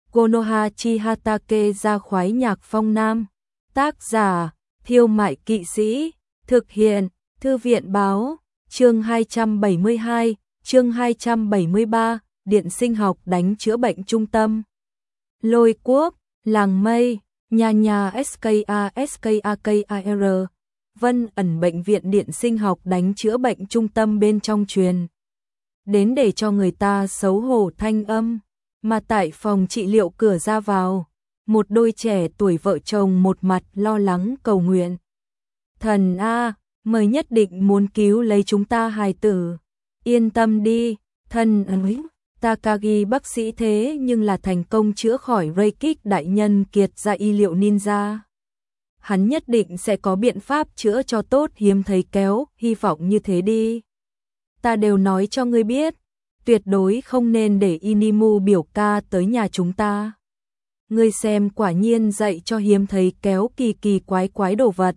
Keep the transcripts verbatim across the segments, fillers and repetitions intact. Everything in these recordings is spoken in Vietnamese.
Konoha Chihatake ra khoái nhạc phong nam. Tác giả, Thiêu Mại Kỵ Sĩ. Thực hiện, Thư viện báo. Chương hai trăm bảy mươi hai, chương hai trăm bảy mươi ba, Điện sinh học đánh chữa bệnh trung tâm. Lôi Quốc, Làng Mây, nhà nhà ska skakir. Vân ẩn bệnh viện điện sinh học đánh chữa bệnh trung tâm bên trong truyền đến để cho người ta xấu hổ thanh âm, mà tại phòng trị liệu cửa ra vào, một đôi trẻ tuổi vợ chồng một mặt lo lắng cầu nguyện. Thần a, mời nhất định muốn cứu lấy chúng ta hài tử. Yên tâm đi, thần ấy. Takagi bác sĩ thế nhưng là thành công chữa khỏi Reikik đại nhân kiệt ra y liệu ninja. Hắn nhất định sẽ có biện pháp chữa cho tốt hiếm thấy kéo, hy vọng như thế đi. Ta đều nói cho ngươi biết, tuyệt đối không nên để Inimu biểu ca tới nhà chúng ta. Ngươi xem quả nhiên dạy cho hiếm thấy kéo kỳ kỳ quái quái đồ vật.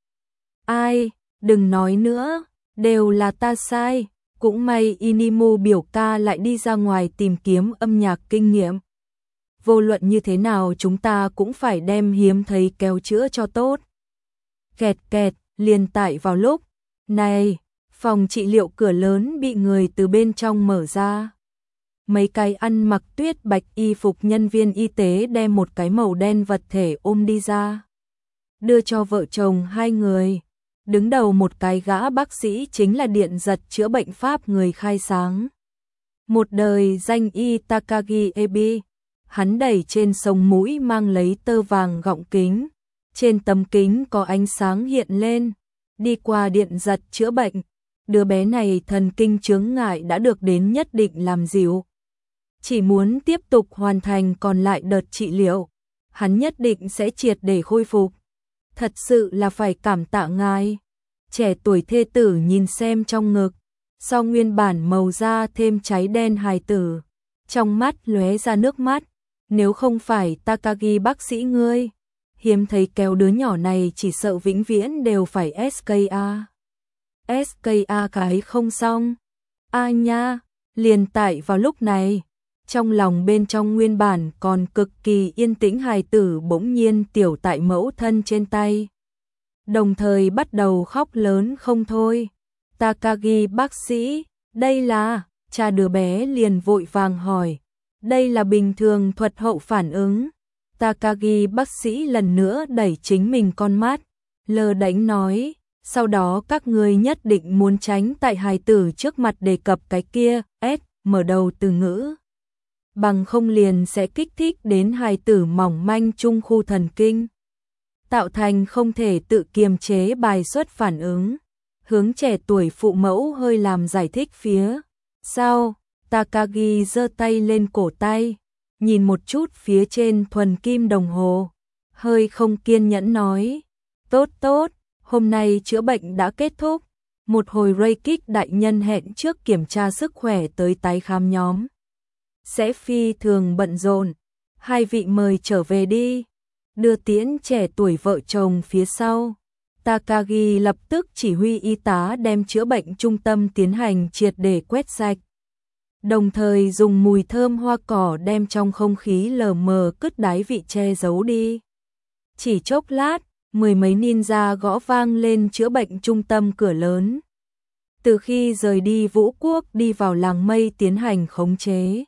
Ai, đừng nói nữa, đều là ta sai. Cũng may Inimu biểu ca lại đi ra ngoài tìm kiếm âm nhạc kinh nghiệm. Vô luận như thế nào chúng ta cũng phải đem hiếm thấy kéo chữa cho tốt. Kẹt kẹt, liền tại vào lúc này, phòng trị liệu cửa lớn bị người từ bên trong mở ra. Mấy cái ăn mặc tuyết bạch y phục nhân viên y tế đem một cái màu đen vật thể ôm đi ra. Đưa cho vợ chồng hai người. Đứng đầu một cái gã bác sĩ chính là điện giật chữa bệnh pháp người khai sáng. Một đời danh y Takagi Ebi, hắn đẩy trên sống mũi mang lấy tơ vàng gọng kính. Trên tấm kính có ánh sáng hiện lên, đi qua điện giật chữa bệnh. Đứa bé này thần kinh chướng ngại đã được đến nhất định làm dịu. Chỉ muốn tiếp tục hoàn thành còn lại đợt trị liệu, hắn nhất định sẽ triệt để khôi phục. Thật sự là phải cảm tạ ngài. Trẻ tuổi thê tử nhìn xem trong ngực, sau nguyên bản màu da thêm cháy đen hài tử, trong mắt lóe ra nước mắt. Nếu không phải Takagi bác sĩ ngươi, hiếm thấy kéo đứa nhỏ này chỉ sợ vĩnh viễn đều phải ét ca a. ét ca a cái không xong. A nha, liền tại vào lúc này, trong lòng bên trong nguyên bản còn cực kỳ yên tĩnh hài tử bỗng nhiên tiểu tại mẫu thân trên tay. Đồng thời bắt đầu khóc lớn không thôi. Takagi bác sĩ, đây là, cha đứa bé liền vội vàng hỏi. Đây là bình thường thuật hậu phản ứng. Takagi bác sĩ lần nữa đẩy chính mình con mắt, lơ đễnh nói, sau đó các ngươi nhất định muốn tránh tại hài tử trước mặt đề cập cái kia, S, mở đầu từ ngữ. Bằng không liền sẽ kích thích đến hài tử mỏng manh trung khu thần kinh, tạo thành không thể tự kiềm chế bài xuất phản ứng. Hướng trẻ tuổi phụ mẫu hơi làm giải thích phía sau. Takagi giơ tay lên cổ tay, nhìn một chút phía trên thuần kim đồng hồ, hơi không kiên nhẫn nói, tốt tốt, hôm nay chữa bệnh đã kết thúc, một hồi Reikik đại nhân hẹn trước kiểm tra sức khỏe tới tái khám nhóm. Sẽ phi thường bận rộn, hai vị mời trở về đi. Đưa tiễn trẻ tuổi vợ chồng phía sau, Takagi lập tức chỉ huy y tá đem chữa bệnh trung tâm tiến hành triệt để quét sạch. Đồng thời dùng mùi thơm hoa cỏ đem trong không khí lờ mờ cứt đáy vị che giấu đi. Chỉ chốc lát, mười mấy ninja gõ vang lên chữa bệnh trung tâm cửa lớn. Từ khi rời đi Vũ Quốc đi vào làng mây tiến hành khống chế,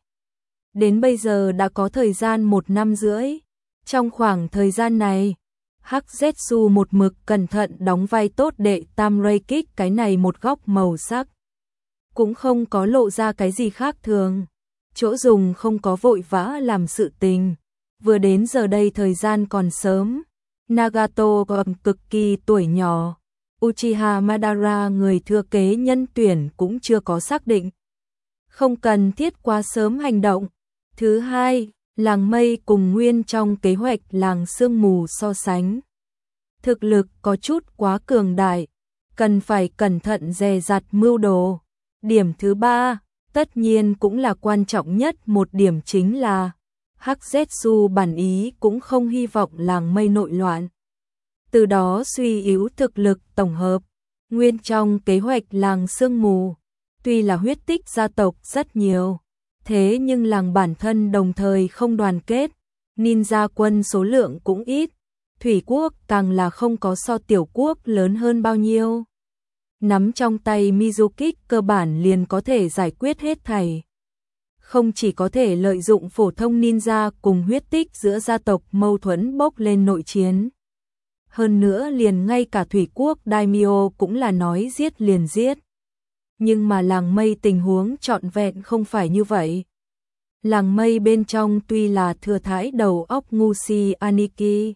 đến bây giờ đã có thời gian một năm rưỡi. Trong khoảng thời gian này, Hắc Zetsu một mực cẩn thận đóng vai tốt đệ tam Reikik cái này một góc màu sắc. Cũng không có lộ ra cái gì khác thường. Chỗ dùng không có vội vã làm sự tình. Vừa đến giờ đây thời gian còn sớm. Nagato còn cực kỳ tuổi nhỏ. Uchiha Madara người thừa kế nhân tuyển cũng chưa có xác định. Không cần thiết quá sớm hành động. Thứ hai, làng mây cùng nguyên trong kế hoạch làng sương mù so sánh. Thực lực có chút quá cường đại. Cần phải cẩn thận dè dặt mưu đồ. Điểm thứ ba, tất nhiên cũng là quan trọng nhất một điểm chính là Hắc Zetsu bản ý cũng không hy vọng làng mây nội loạn. Từ đó suy yếu thực lực tổng hợp. Nguyên trong kế hoạch làng sương mù, tuy là huyết tích gia tộc rất nhiều, thế nhưng làng bản thân đồng thời không đoàn kết, ninja quân số lượng cũng ít, thủy quốc càng là không có so tiểu quốc lớn hơn bao nhiêu. Nắm trong tay Mizukik cơ bản liền có thể giải quyết hết thảy. Không chỉ có thể lợi dụng phổ thông ninja cùng huyết tích giữa gia tộc mâu thuẫn bốc lên nội chiến. Hơn nữa liền ngay cả thủy quốc daimyo cũng là nói giết liền giết. Nhưng mà làng mây tình huống trọn vẹn không phải như vậy. Làng mây bên trong tuy là thừa thãi đầu óc ngu si Aniki.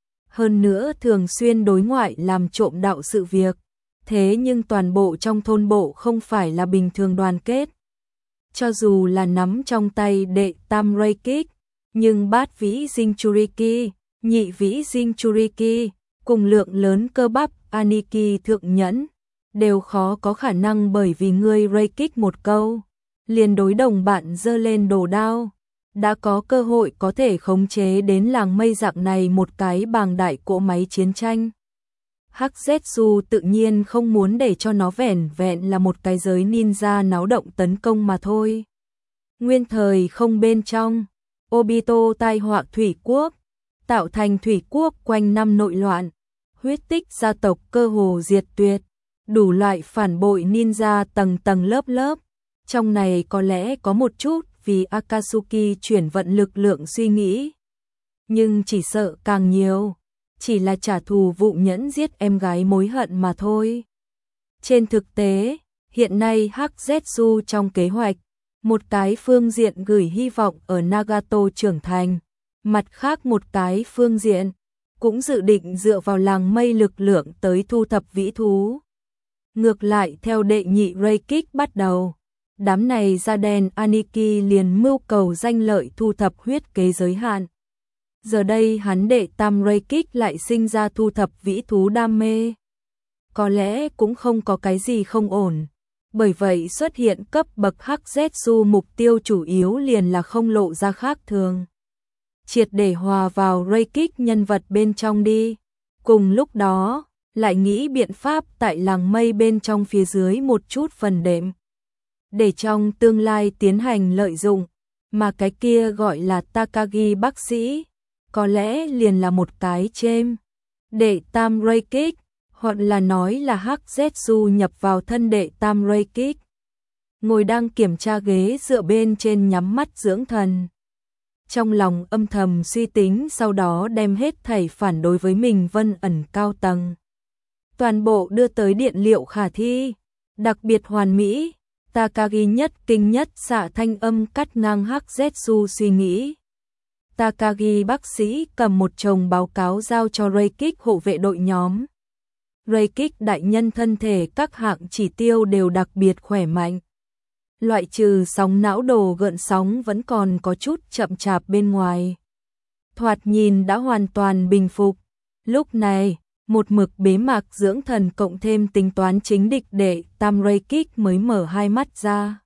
Hơn nữa thường xuyên đối ngoại làm trộm đạo sự việc. Thế nhưng toàn bộ trong thôn bộ không phải là bình thường đoàn kết. Cho dù là nắm trong tay đệ tam Reikik, nhưng bát vĩ Jinchuriki, nhị vĩ Jinchuriki, cùng lượng lớn cơ bắp Aniki thượng nhẫn, đều khó có khả năng bởi vì ngươi Reikik một câu, liền đối đồng bạn giơ lên đồ đao, đã có cơ hội có thể khống chế đến làng mây dạng này một cái bàng đại cỗ máy chiến tranh. Hắc Zetsu tự nhiên không muốn để cho nó vẻn vẹn là một cái giới ninja náo động tấn công mà thôi. Nguyên thời không bên trong, Obito tai họa thủy quốc, tạo thành thủy quốc quanh năm nội loạn, huyết tích gia tộc cơ hồ diệt tuyệt, đủ loại phản bội ninja tầng tầng lớp lớp. Trong này có lẽ có một chút vì Akatsuki chuyển vận lực lượng suy nghĩ. Nhưng chỉ sợ càng nhiều, chỉ là trả thù vụ nhẫn giết em gái mối hận mà thôi. Trên thực tế, hiện nay Hắc Zetsu trong kế hoạch, một cái phương diện gửi hy vọng ở Nagato trưởng thành, mặt khác một cái phương diện, cũng dự định dựa vào làng mây lực lượng tới thu thập vĩ thú. Ngược lại theo đệ nhị Reikik bắt đầu, đám này da đen Aniki liền mưu cầu danh lợi thu thập huyết kế giới hạn. Giờ đây hắn đệ tam Reikik lại sinh ra thu thập vĩ thú đam mê. Có lẽ cũng không có cái gì không ổn. Bởi vậy xuất hiện cấp bậc Hắc Zetsu mục tiêu chủ yếu liền là không lộ ra khác thường. Triệt để hòa vào Reikik nhân vật bên trong đi. Cùng lúc đó, lại nghĩ biện pháp tại làng mây bên trong phía dưới một chút phần đệm. Để trong tương lai tiến hành lợi dụng, mà cái kia gọi là Takagi bác sĩ, có lẽ liền là một cái chêm. Đệ tam Reikik, hoặc là nói là Hắc Zetsu nhập vào thân đệ tam Reikik. Ngồi đang kiểm tra ghế dựa bên trên nhắm mắt dưỡng thần. Trong lòng âm thầm suy tính sau đó đem hết thảy phản đối với mình Vân ẩn cao tầng. Toàn bộ đưa tới điện liệu khả thi, đặc biệt hoàn mỹ. Takagi nhất kinh nhất xạ thanh âm cắt ngang Hắc Zetsu suy nghĩ. Takagi bác sĩ cầm một chồng báo cáo giao cho Reikik hộ vệ đội nhóm. Reikik đại nhân thân thể các hạng chỉ tiêu đều đặc biệt khỏe mạnh. Loại trừ sóng não đồ gợn sóng vẫn còn có chút chậm chạp bên ngoài. Thoạt nhìn đã hoàn toàn bình phục. Lúc này, một mực bế mạc dưỡng thần cộng thêm tính toán chính địch đệ tam Reikik mới mở hai mắt ra.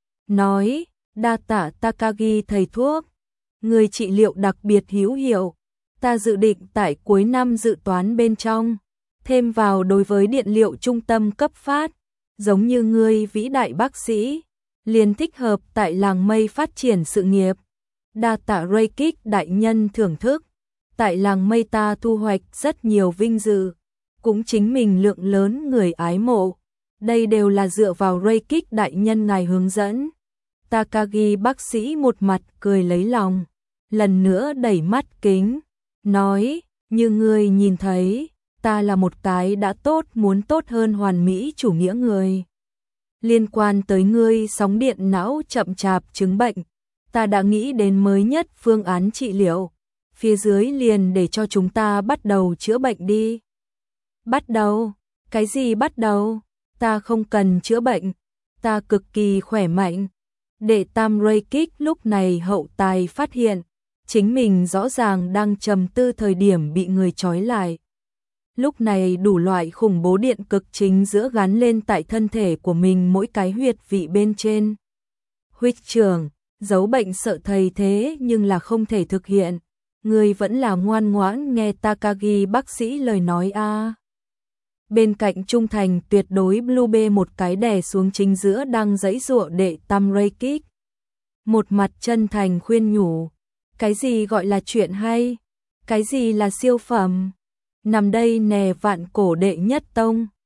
Nói, đa tạ Takagi thầy thuốc. Người trị liệu đặc biệt hữu hiệu. Ta dự định tại cuối năm dự toán bên trong. Thêm vào đối với điện liệu trung tâm cấp phát. Giống như ngươi vĩ đại bác sĩ. Liền thích hợp tại làng mây phát triển sự nghiệp. Đa tạ Reikik đại nhân thưởng thức. Tại làng mây ta thu hoạch rất nhiều vinh dự. Cũng chính mình lượng lớn người ái mộ. Đây đều là dựa vào Reikik đại nhân ngài hướng dẫn. Takagi bác sĩ một mặt cười lấy lòng. Lần nữa đẩy mắt kính. Nói, như ngươi nhìn thấy, ta là một cái đã tốt muốn tốt hơn hoàn mỹ chủ nghĩa người. Liên quan tới ngươi sóng điện não chậm chạp chứng bệnh, ta đã nghĩ đến mới nhất phương án trị liệu. Phía dưới liền để cho chúng ta bắt đầu chữa bệnh đi. Bắt đầu? Cái gì bắt đầu? Ta không cần chữa bệnh. Ta cực kỳ khỏe mạnh. Đệ tam Reikik lúc này hậu tài phát hiện. Chính mình rõ ràng đang trầm tư thời điểm bị người trói lại. Lúc này đủ loại khủng bố điện cực chính giữa gắn lên tại thân thể của mình mỗi cái huyệt vị bên trên. Huyết trưởng, giấu bệnh sợ thầy thế nhưng là không thể thực hiện. Người vẫn là ngoan ngoãn nghe Takagi bác sĩ lời nói a. À. Bên cạnh trung thành tuyệt đối Blue B một cái đè xuống chính giữa đang giãy giụa đệ tam Reikik. Một mặt chân thành khuyên nhủ. Cái gì gọi là chuyện hay? Cái gì là siêu phẩm? Nằm đây nè vạn cổ đệ nhất tông.